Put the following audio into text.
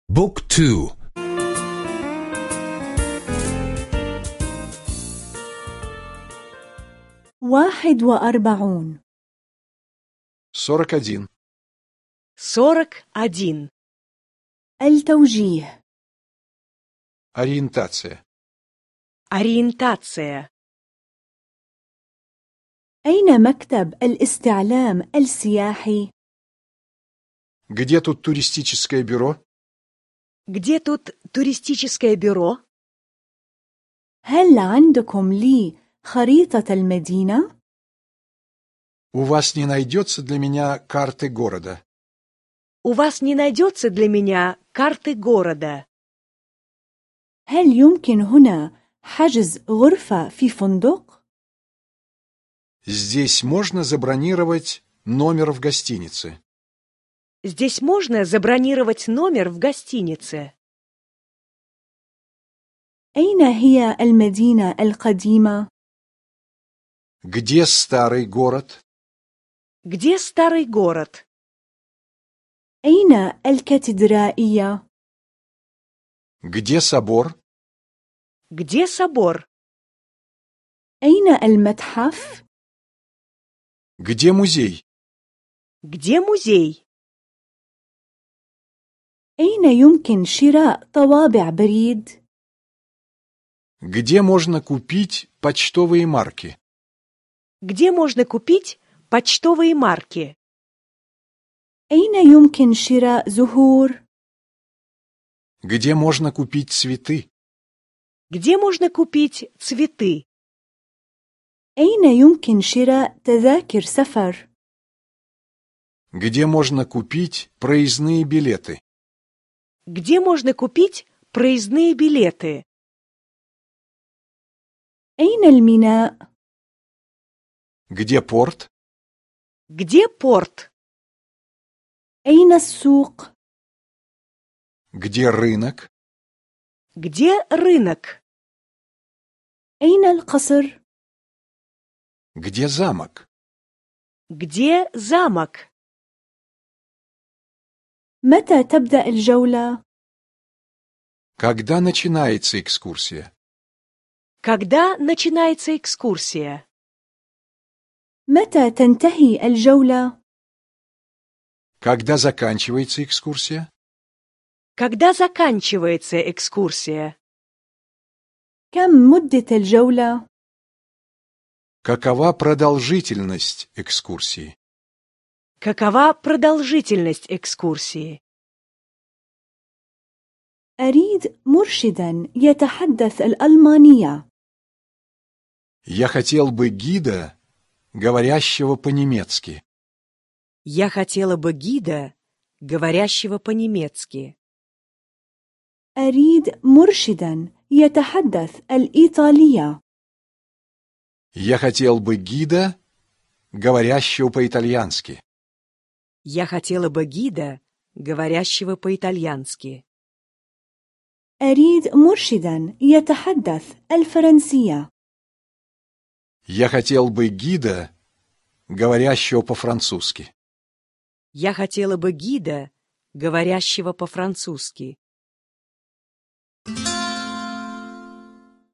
بوك تو 41 41. 41. التوجيه Ориентация. Ориентация. أين مكتب الاستعلام السياحي؟ Где тут туристическое бюро? Где тут туристическое бюро? هل عندكم لي خريطة المدينة؟ У вас не найдется для меня карты города? У вас не найдется для меня карты города? هل يمكن هنا حجز غرفة في فندق؟ Здесь можно забронировать номер в гостинице? Здесь можно забронировать номер в гостинице? أين هي المدينة القديمة؟ Где старый город? Где старый город? أين الكاتدرائية؟ Где собор? Где собор? أين المتحف؟ Где музей? Где музей? أين يمكن شراء طوابع بريد؟ Где можно купить почтовые марки? Где можно купить почтовые марки? أين يمكن شراء زهور؟ Где можно купить цветы? Где можно купить цветы? أين يمكن شراء تذاكر سفر؟ Где можно купить проездные билеты? Где можно купить проездные билеты? أين الميناء؟ Где порт? Где порт? أين السوق؟ Где рынок? Где рынок? أين القصر؟ Где замок? Где замок? متى تبدأ الجولة؟ Когда начинается экскурсия? Когда начинается экскурсия? متى تنتهي الجولة؟ Когда заканчивается экскурсия? Когда заканчивается экскурсия? كم مدة الجولة؟ Какова продолжительность экскурсии? Какова продолжительность экскурсии? أريد مرشدا يتحدث الألمانية. Я хотел бы гида, говорящего по-немецки. Я хотела бы гида, говорящего по-немецки. أريد مرشدا يتحدث الإيطالية. Я хотел бы гида, говорящего по-итальянски. Я хотела бы гида, говорящего по-итальянски. أريد مرشدا يتحدث الفرنسية. Я хотел бы гида, говорящего по-французски. Я хотела бы гида, говорящего по-французски.